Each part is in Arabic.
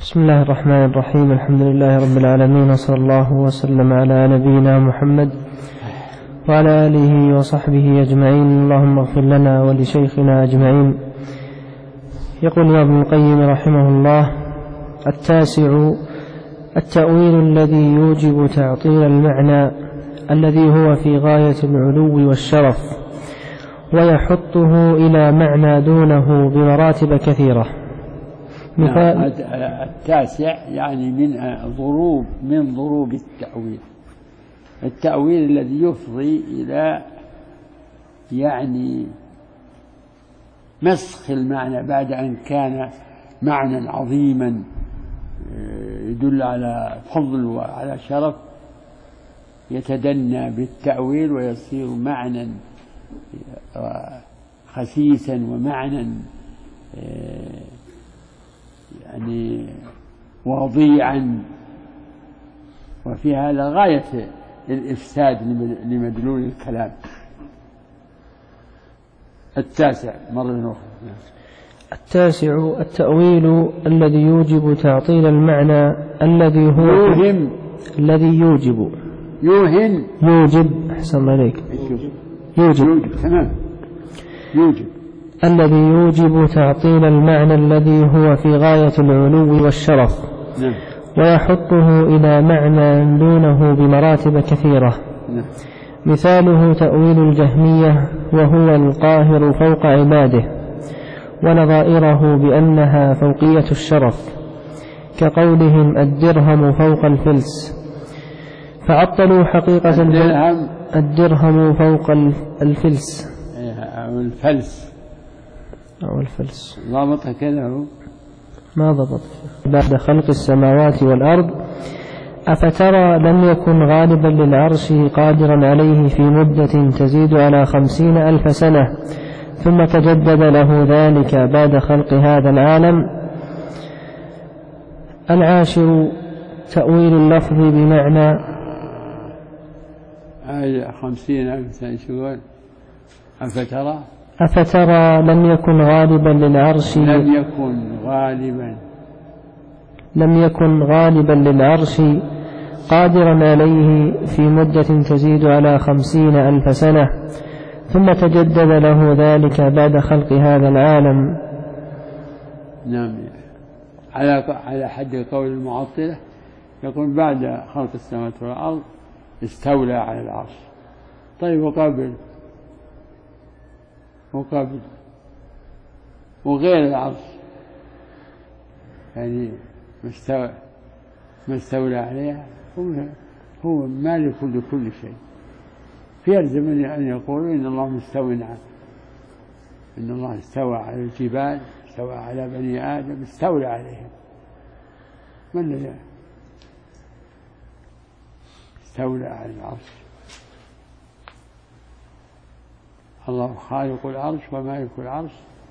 بسم الله الرحمن الرحيم. الحمد لله رب العالمين، وصلى الله وسلم على نبينا محمد وعلى آله وصحبه أجمعين. اللهم اغفر لنا ولشيخنا أجمعين. يقول ابن القيم رحمه الله: التاسع التأويل الذي يوجب تعطيل المعنى الذي هو في غاية العلو والشرف، ويحطه إلى معنى دونه بمراتب كثيرة. التاسع يعني من ضروب التأويل الذي يفضي إلى يعني مسخ المعنى بعد أن كان معنى عظيما يدل على فضل وعلى شرف، يتدنى بالتأويل ويصير معنى خسيسا ومعنى يعني وضيعا، وفي هذا غاية الإفساد لمدلول الكلام. التاسع مرة أخرى. التاسع التأويل الذي يوجب تعطيل المعنى الذي هو يوجب أحسن عليك يوجب تمام يوجب الذي يوجب تعطيل المعنى الذي هو في غاية العلو والشرف، ويحطه إلى معنى دونه بمراتب كثيرة. مثاله تأويل الجهمية، وهو القاهر فوق عباده، ونظائره بأنها فوقية الشرف، كقولهم الدرهم فوق الفلس، فعطلوا حقيقة الدرهم فوق الفلس أو الفلس ضابطها كذا هو ما ضبط. بعد خلق السماوات والأرض أفترى لم يكن غالبا للعرش قادرا عليه في مدة تزيد على 50,000 سنة، ثم تجدد له ذلك بعد خلق هذا العالم. العاشر تأويل اللفظ بمعنى 50,000 سنة. شغل أفترى لم يكن غالبا للعرش قادرا عليه في مدة تزيد على 50,000 سنة، ثم تجدد له ذلك بعد خلق هذا العالم. نعم، على حد قول المعطلة يقول بعد خلق السماوات والأرض استولى على العرش. طيب وقابل وغير العرش يعني ما استولى عليها هو مالك لكل شيء. فيلزم أن يقولوا إن الله مستوى، إن الله استوى على الجبال، استوى على بني آدم، استولى عليهم. من الذي استولى على العرش؟ الله خالق العرش ومالك العرش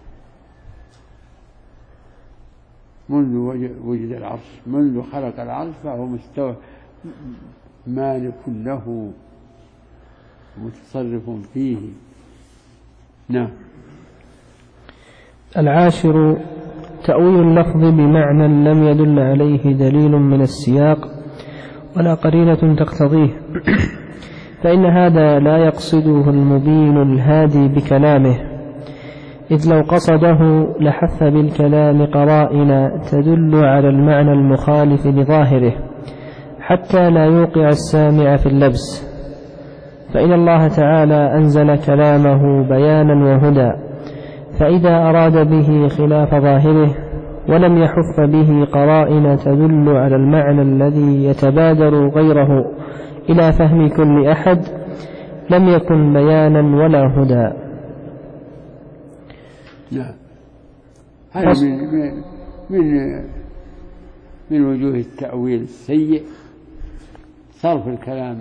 منذ وجد العرش، منذ خلق العرش فهو مستوى مالك له متصرف فيه. نعم. العاشر تأويل اللفظ بمعنى لم يدل عليه دليل من السياق ولا قرينة تقتضيه، فإن هذا لا يقصده المبين الهادي بكلامه، إذ لو قصده لحث بالكلام قرائن تدل على المعنى المخالف لظاهره حتى لا يوقع السامع في اللبس. فإن الله تعالى أنزل كلامه بيانا وهدى، فإذا أراد به خلاف ظاهره ولم يحف به قرائن تدل على المعنى الذي يتبادر غيره إلى فهم كل أحد لم يكن بيانا ولا هدى. نعم. هذا من وجوه التأويل السيء، صرف الكلام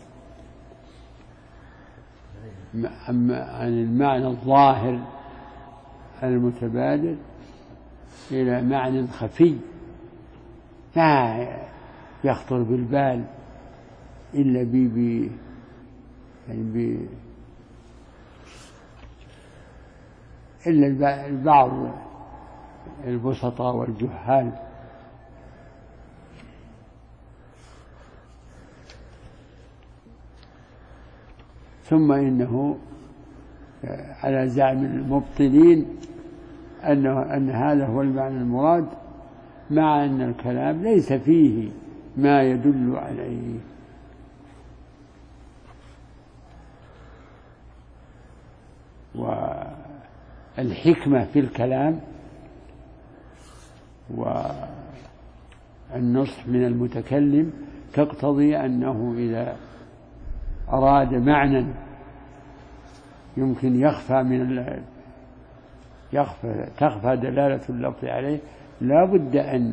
عن المعنى الظاهر المتبادر إلى معنى خفي لا يخطر بالبال إلا إلا البعض البسطاء والجهال ثم إنه على زعم المبطلين أن هذا هو المعنى المراد، مع أن الكلام ليس فيه ما يدل عليه. والحكمة في الكلام والنصح من المتكلم تقتضي أنه إذا أراد معنى يمكن تخفى دلالة اللفظ عليه، لا بد أن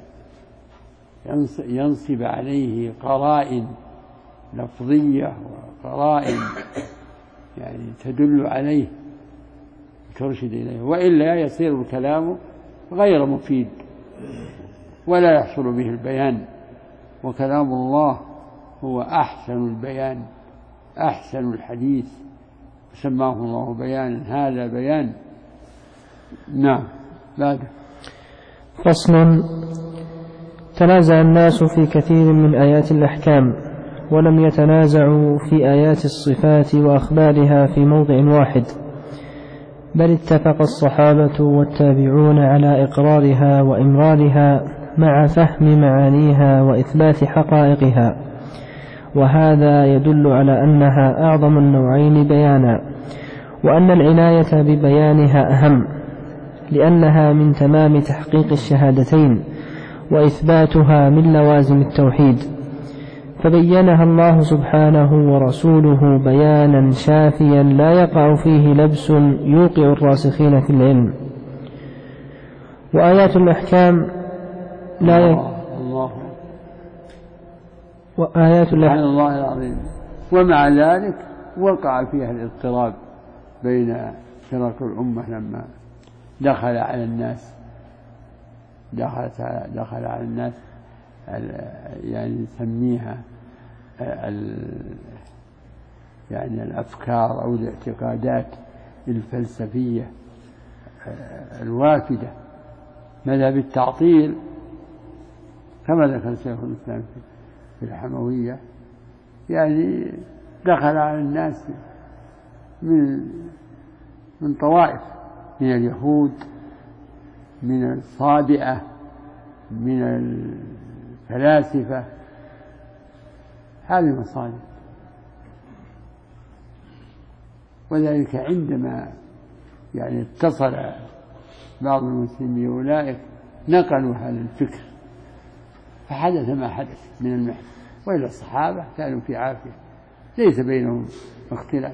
ينصب عليه قرائن لفظية وقرائن يعني تدل عليه ترشد إليه، وإلا يصير الكلام غير مفيد ولا يحصل به البيان. وكلام الله هو أحسن البيان، أحسن الحديث، سماه الله بيانا، هذا بيان. نعم. بعد فصل. تنازع الناس في كثير من آيات الأحكام، ولم يتنازعوا في آيات الصفات وأخبارها في موضع واحد، بل اتفق الصحابة والتابعون على إقرارها وإمرارها مع فهم معانيها وإثبات حقائقها، وهذا يدل على أنها أعظم النوعين بيانا، وأن العناية ببيانها أهم، لأنها من تمام تحقيق الشهادتين وإثباتها من لوازم التوحيد، فبينها الله سبحانه ورسوله بيانا شافيا لا يقع فيه لبس يوقع الراسخين في العلم. وآيات الأحكام الله العظيم. ومع ذلك وقع فيها الاضطراب بين فرق الأمة لما دخل على الناس يعني نسميها يعني الأفكار أو الاعتقادات الفلسفية الوافدة، مذهب التعطيل كما ذكر شيخ الإسلام في الحموية، يعني دخل على الناس من طوائف، من اليهود، من الصابئة، من الفلاسفة، هذه مصالح. وذلك عندما يعني اتصل بعض المسلمين أولئك نقلوا هذا الفكر فحدث ما حدث من المحن، وإلى الصحابة كانوا في عافية ليس بينهم اختلاف.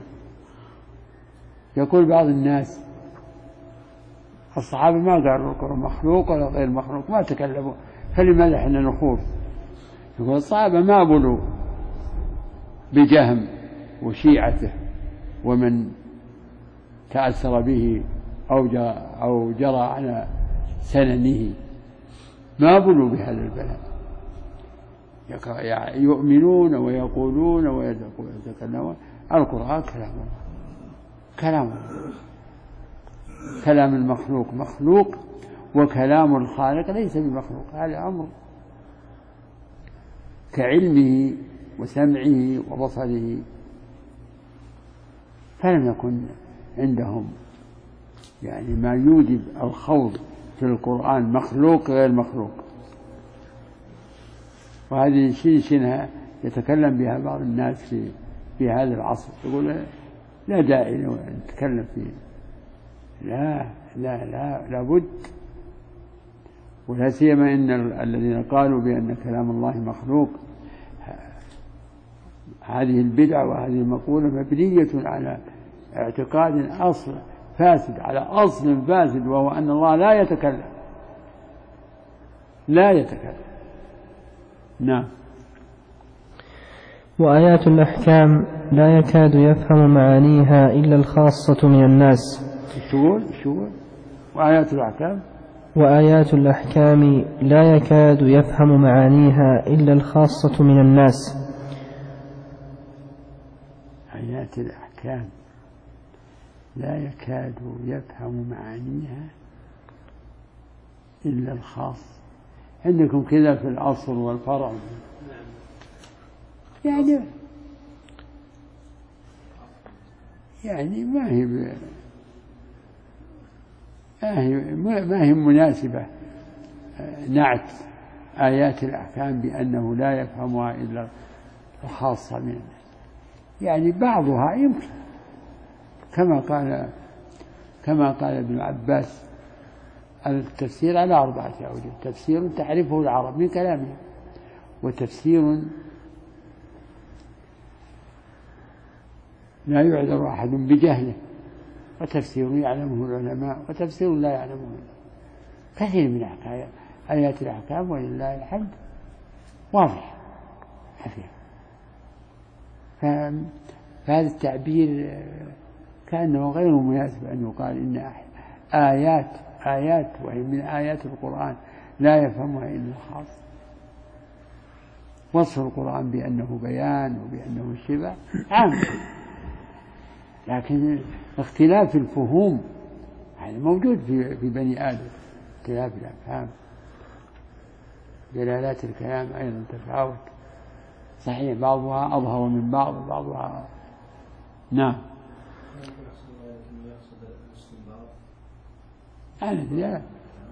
يقول بعض الناس الصحابة ما قالوا القرآن مخلوق ولا غير مخلوق، ما تكلموا، فلماذا احنا نخوض؟ يقول الصحابة ما بلوا بجهم وشيعته ومن تأثر به أو جرى على سننه، ما بلوا بهذا البلاء، يؤمنون ويقولون ويتكلمون. القرآن كلام الله، كلام المخلوق مخلوق، وكلام الخالق ليس بمخلوق. هذا أمر كعلمه وسمعه وبصره. فلم يكن عندهم يعني ما يوجب الخوض في القرآن مخلوق غير مخلوق. وهذه شنها يتكلم بها بعض الناس في هذا العصر، يقول لا داعي نتكلم فيه. لا بد. ولا سيما إن الذين قالوا بأن كلام الله مخلوق، هذه البدعة وهذه المقولة مبنية على اعتقاد أصل فاسد، على أصل فاسد، وهو أن الله لا يتكلم. نعم. وآيات الأحكام لا يكاد يفهم معانيها إلا الخاصة من الناس. شو وآيات الأحكام لا يكاد يفهم معانيها إلا الخاصة من الناس. آيات الأحكام لا يكاد يفهم معانيها إلا الخاص. عندكم كذا في الأصل والفرع، يعني يعني ما هي مناسبة نعت آيات الأحكام بأنه لا يفهمها إلا الخاصة من الناس. يعني بعضها يمكن كما قال ابن عباس التفسير على 4 أوجه: تفسير تعرفه العرب من كلامه، وتفسير لا يعذر أحد بجهله، وتفسير يعلمه العلماء، وتفسير لا يعلمه كثير من آيات الأحكام ولله الحمد واضح خفيف. فهذا التعبير كأنه غير مناسب أن يقال إن آيات وهي من آيات القرآن لا يفهمها إلا الخاص. وصف القرآن بأنه بيان وبأنه شبع عام، لكن اختلاف الفهوم هذا موجود في بني آدم، اختلاف الأفهام، دلالات الكلام أيضا تفاوت، صحيح بعضها أظهر من بعضها نعم. لا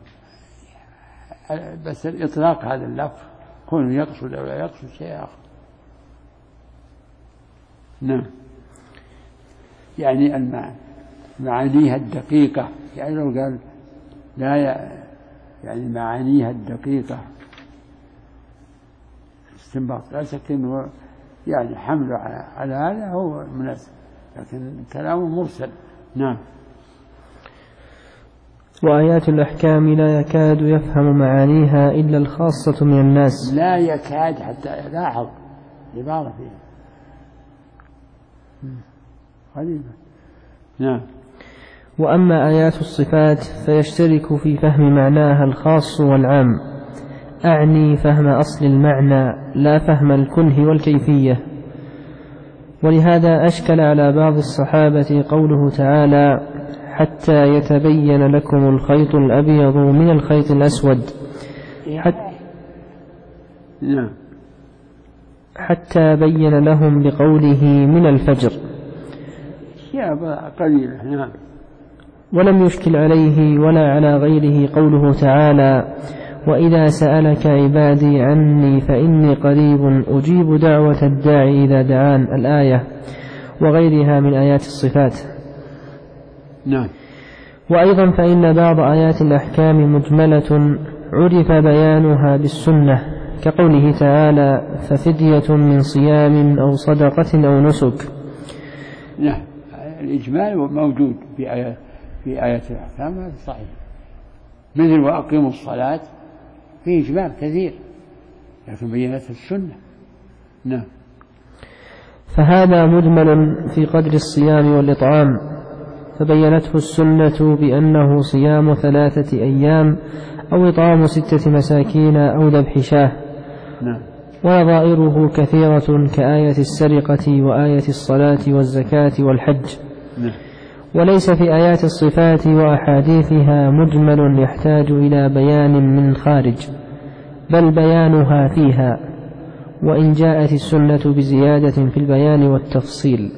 بس الإطلاق هذا اللفظ كونه يقصد أو لا يقصد شيء آخر. نعم، يعني معانيها الدقيقة، يعني لو قال لا يعني معانيها الدقيقة استنباط، لا شك أنه يعني حمله على هذا هو مناسب، لكن كلامه مرسل. نعم. وآيات الأحكام لا يكاد يفهم معانيها إلا الخاصة من الناس. لا يكاد، حتى يلاحظ عبارة فيها قريبة. نعم. وأما آيات الصفات فيشترك في فهم معناها الخاص والعام، أعني فهم أصل المعنى لا فهم الكنه والكيفية. ولهذا أشكل على بعض الصحابة قوله تعالى: حتى يتبين لكم الخيط الأبيض من الخيط الأسود، حتى بين لهم بقوله من الفجر. نعم. ولم يشكل عليه ولا على غيره قوله تعالى: وإذا سألك عبادي عني فإني قريب أجيب دعوة الداعي إذا دعان، الآية، وغيرها من آيات الصفات. نعم. وأيضا فإن بعض آيات الأحكام مجملة عرف بيانها بالسنة، كقوله تعالى: ففدية من صيام أو صدقة أو نسك. نعم، الإجمال موجود في آيات الأحكام، هذا صحيح، مثل وأقيموا الصلاة فيه إجمال كثير، لكن بينت السنة. نعم. فهذا مجمل في قدر الصيام والإطعام، فبينته السنة بأنه صيام 3 أيام أو إطعام 6 مساكين أو ذبح شاة. نعم. ونظائره كثيرة كآية السرقة وآية الصلاة والزكاة والحج. نعم. وليس في آيات الصفات وأحاديثها مجمل يحتاج إلى بيان من خارج، بل بيانها فيها، وإن جاءت السنة بزيادة في البيان والتفصيل.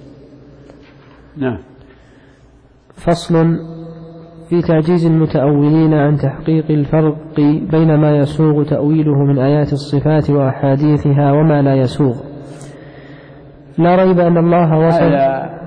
نعم. فصل في تعجيز المتأولين عن تحقيق الفرق بين ما يسوغ تأويله من آيات الصفات وأحاديثها وما لا يسوغ. لا ريب أن الله وصف هذا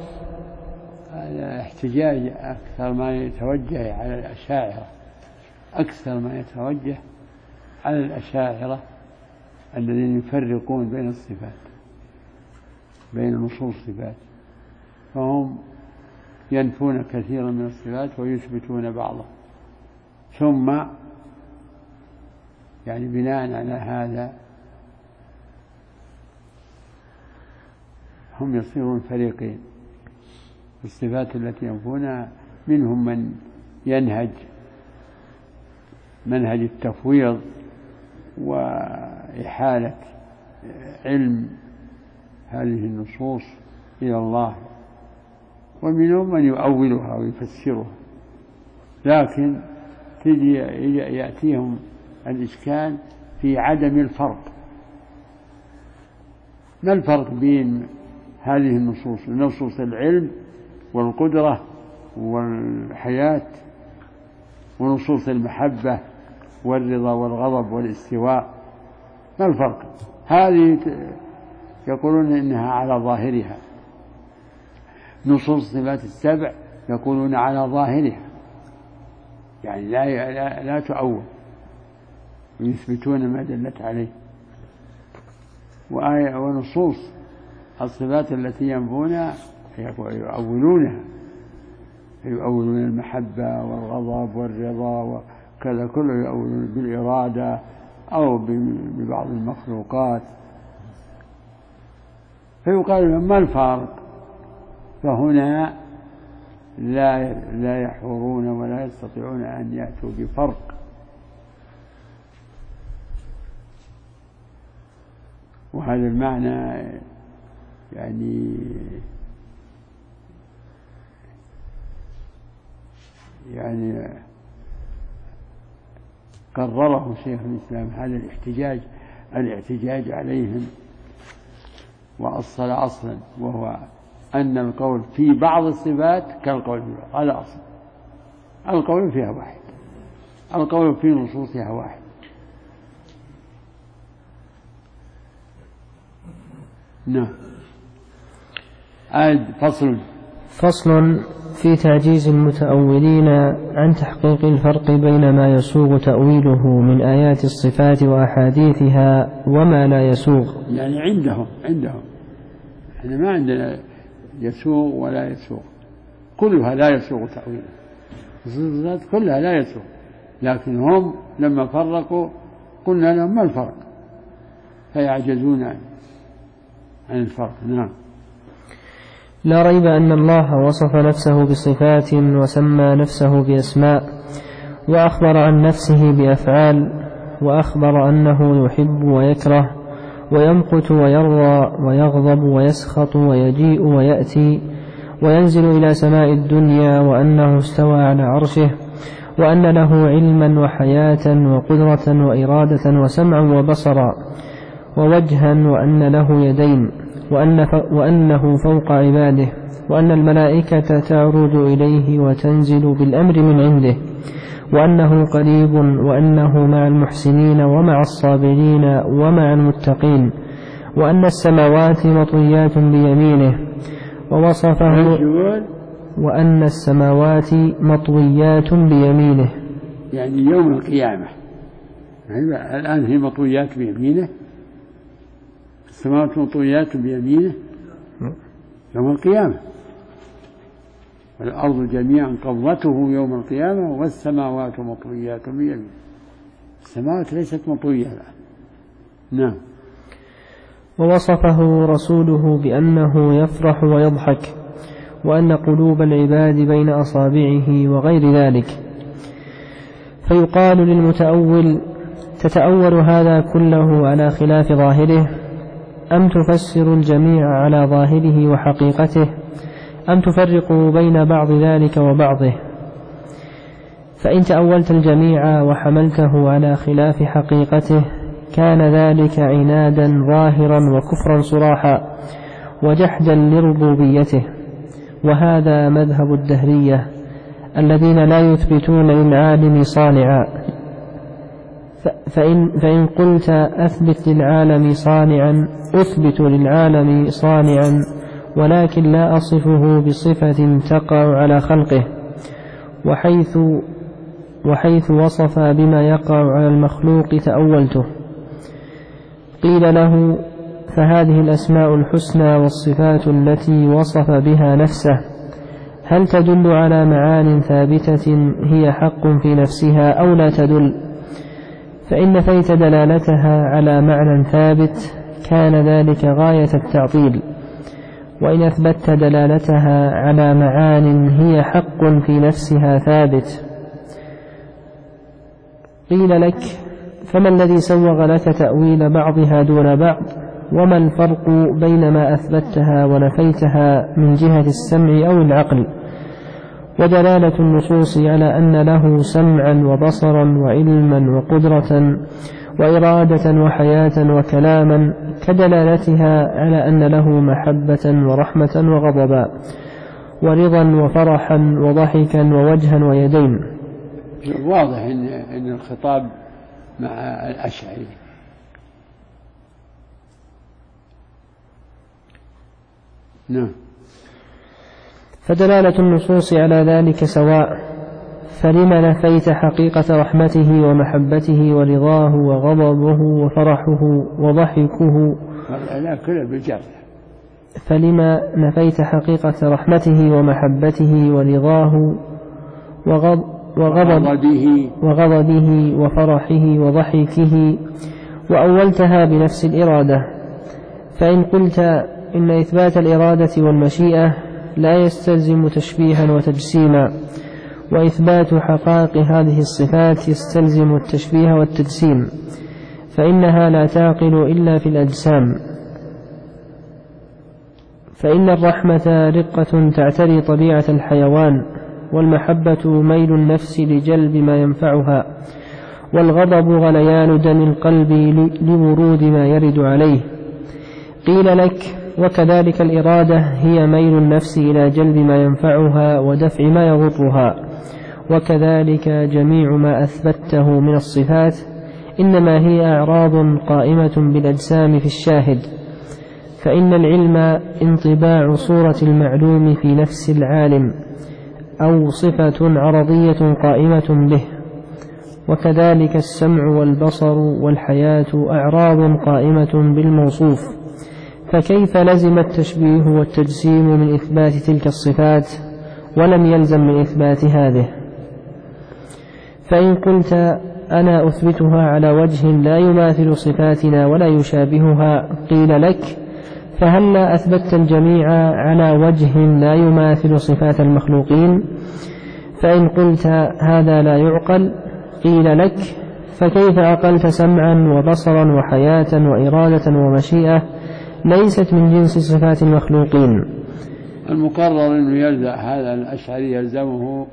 احتجاج أكثر ما يتوجه على الأشاعرة، أكثر ما يتوجه على الأشاعرة الذين يفرقون بين الصفات، بين نصوص الصفات، فهم ينفون كثيرا من الصفات ويثبتون بعضها، ثم يعني بناء على هذا هم يصيرون فريقين. الصفات التي ينفونها منهم من ينهج منهج التفويض وإحالة علم هذه النصوص إلى الله، ومنهم من يؤولها ويفسرها، لكن يأتيهم الإشكال في عدم الفرق. ما الفرق بين هذه النصوص، نصوص العلم والقدرة والحياة، ونصوص المحبة والرضا والغضب والاستواء. ما الفرق؟ هذه يقولون إنها على ظاهرها، نصوص صفات السبع يقولون على ظاهرها، يعني لا تؤول، ويثبتون ما دلت عليه. ونصوص الصفات التي ينفونها يؤولونها، يؤولون المحبة والغضب والرضا وكذا كله، يؤولون بالإرادة أو ببعض المخلوقات. فيقال لهم ما الفارق؟ فهنا لا يحورون ولا يستطيعون أن يأتوا بفرق. وهذا المعنى يعني قرره شيخ الإسلام هذا الاحتجاج عليهم، وأصل أصلا، وهو أن القول في بعض الصفات كالقول في بعض. هذا أصل، القول فيها واحد، القول في نصوصها واحد. نعم. فصل في تعجيز المتأولين عن تحقيق الفرق بين ما يسوغ تأويله من آيات الصفات وأحاديثها وما لا يسوغ. يعني عندهم احنا ما عندنا يسوغ ولا يسوغ، كلها لا يسوغ تأويله، الصفات كلها لا يسوغ، لكن هم لما فرقوا قلنا لهم ما الفرق، فيعجزون عن الفرق. نعم. لا ريب أن الله وصف نفسه بصفات وسمى نفسه بأسماء، وأخبر عن نفسه بأفعال، وأخبر أنه يحب ويكره ويمقت ويرضى ويغضب ويسخط ويجيء ويأتي وينزل إلى سماء الدنيا، وأنه استوى على عرشه، وأن له علما وحياة وقدرة وإرادة وسمعا وبصرا ووجها، وأن له يدين، وأنه فوق عباده، وأن الملائكة تعرج إليه وتنزل بالأمر من عنده، وأنه قريب، وأنه مع المحسنين ومع الصابرين ومع المتقين، وأن السماوات مطويات بيمينه، وأن السماوات مطويات بيمينه، يعني يوم القيامة. الآن هي مطويات بيمينه، السماوات مطويات بيمينه يوم القيامة، والأرض جميعا قبضته يوم القيامة، والسماوات مطويات بيمينه. السماوات ليست مطوية الآن. نعم. ووصفه رسوله بأنه يفرح ويضحك، وأن قلوب العباد بين أصابعه وغير ذلك. فيقال للمتأول: تتأول هذا كله على خلاف ظاهره، أم تفسر الجميع على ظاهره وحقيقته، أم تفرق بين بعض ذلك وبعضه؟ فإن تأولت الجميع وحملته على خلاف حقيقته كان ذلك عنادا ظاهرا وكفرا صراحا وجحدا لربوبيته، وهذا مذهب الدهرية الذين لا يثبتون للعالم صانعا. فإن قلت أثبت للعالم صانعا، أثبت للعالم صانعا، ولكن لا أصفه بصفة تقع على خلقه، وحيث وصف بما يقع على المخلوق تأولته. قيل له: فهذه الأسماء الحسنى والصفات التي وصف بها نفسه هل تدل على معان ثابتة هي حق في نفسها أو لا تدل؟ فإن نفيت دلالتها على معنى ثابت كان ذلك غاية التعطيل، وإن أثبت دلالتها على معان هي حق في نفسها ثابت. قيل لك: فما الذي سوغ لك تأويل بعضها دون بعض؟ وما الفرق بين ما أثبتها ونفيتها من جهة السمع أو العقل؟ ودلالة النصوص على أن له سمعا وبصرا وعلما وقدرة وإرادة وحياة وكلاما، كدلالتها على أن له محبة ورحمة وغضبا ورضا وفرحا وضحكا ووجها ويدين. واضح إن الخطاب مع الأشعري. نعم. فدلالة النصوص على ذلك سواء، فلم نفيت حقيقة رحمته ومحبته ورضاه وغضبه وفرحه وضحكه؟ لا، كله بالجر. فلم نفيت حقيقة رحمته ومحبته ورضاه وغضبه وفرحه وضحكه وأولتها بنفس الإرادة؟ فإن قلت إن إثبات الإرادة والمشيئة لا يستلزم تشبيها وتجسيما، وإثبات حقائق هذه الصفات يستلزم التشبيه والتجسيم، فإنها لا تعقل إلا في الأجسام. فإن الرحمة رقة تعتري طبيعة الحيوان، والمحبة ميل النفس لجلب ما ينفعها، والغضب غليان دم القلب لورود ما يرد عليه. قيل لك: وكذلك الإرادة هي ميل النفس إلى جلب ما ينفعها ودفع ما يضرها، وكذلك جميع ما أثبته من الصفات إنما هي أعراض قائمة بالأجسام في الشاهد، فإن العلم انطباع صورة المعلوم في نفس العالم، أو صفة عرضية قائمة به، وكذلك السمع والبصر والحياة أعراض قائمة بالموصوف، فكيف لزم التشبيه والتجسيم من إثبات تلك الصفات ولم يلزم من إثبات هذه؟ فإن قلت أنا أثبتها على وجه لا يماثل صفاتنا ولا يشابهها، قيل لك: فهلا أثبتت الجميع على وجه لا يماثل صفات المخلوقين؟ فإن قلت هذا لا يعقل، قيل لك: فكيف عقلت سمعا وبصرا وحياة وإرادة ومشيئة ليست من جنس صفات المخلوقين؟ المقرر أنه يلزم هذا الأشعري يلزمه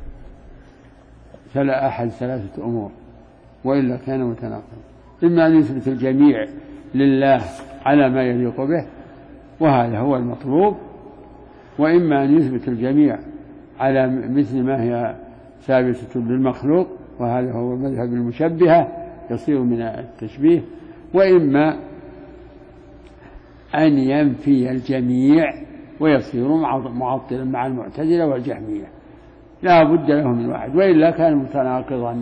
أحد ثلاثة أمور، وإلا كان متناقضا: إما أن يثبت الجميع لله على ما يليق به وهذا هو المطلوب، وإما أن يثبت الجميع على مثل ما هي ثابتة للمخلوق وهذا هو مذهب المشبهة يصير من التشبيه، وإما أن ينفي الجميع ويصير معطلا مع المعتزلة والجهمية. لا بد له من واحد، وإلا كان متناقضا.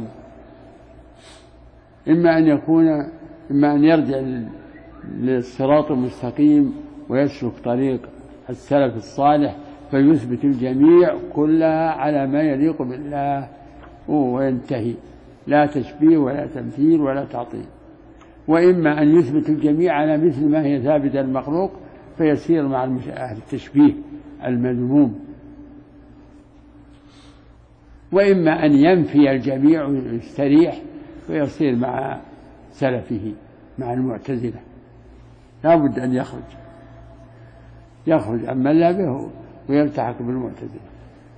إما أن يرجع للصراط المستقيم ويسلك طريق السلف الصالح فيثبت الجميع كلها على ما يليق بالله وينتهي، لا تشبيه ولا تمثيل ولا تعطيل. وإما أن يثبت الجميع على مثل ما هي ثابتة المخلوق فيسير مع التشبيه المذموم. وإما أن ينفي الجميع ويستريح ويصير مع سلفه مع المعتزلة. لا بد أن يخرج عن مذهبه ويلتحق بالمعتزلة،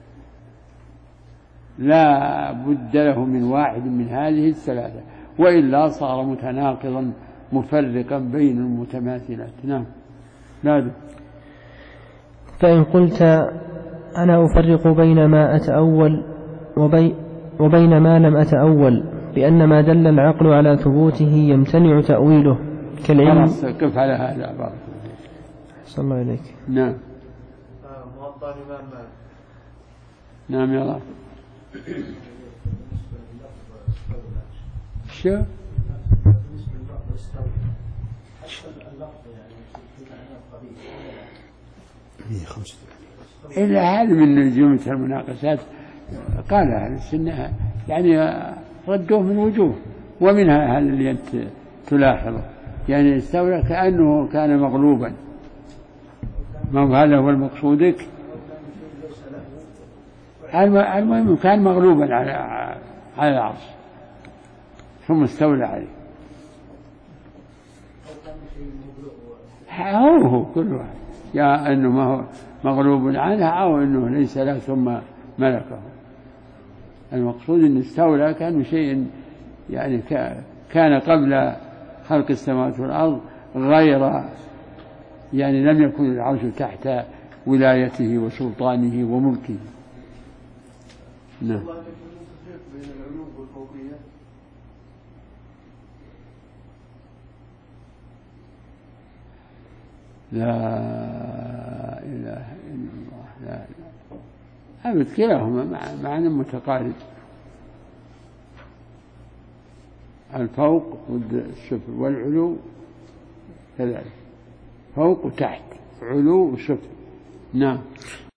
لا بد له من واحد من هذه الثلاثة، وإلا صار متناقضا مفرقا بين المتماثلات. نعم. لا. فإن قلت أنا أفرق بين ما أتأول وبين ما لم أتأول بأن ما دل العقل على ثبوته يمتنع تأويله كالعلم. كيف على هذا بارك صلى الله عليك. نعم. نعم يا الله. شو إلا هذا من جملة المناقشات قال أهل السنة يعني ردوه من وجوه، ومنها هذا اللي أنت تلاحظه يعني استولى كأنه كان مغلوبا، ما هذا هو المقصودك. المهم كان مغلوبا على العرش ثم استولى عليه. هو كل واحد يا أنه ما هو مغلوب عنها أو أنه ليس له ثم ملكه. المقصود أن استولى كان شيء يعني كان قبل خلق السماوات والأرض غير، يعني لم يكن العرش تحت ولايته وسلطانه وملكه. نعم. لا إله إلا الله. لا أبد، كلاهما معنى متقارب، الفوق والسفل والعلو كذلك، فوق وتحت، علو وسفل. نعم.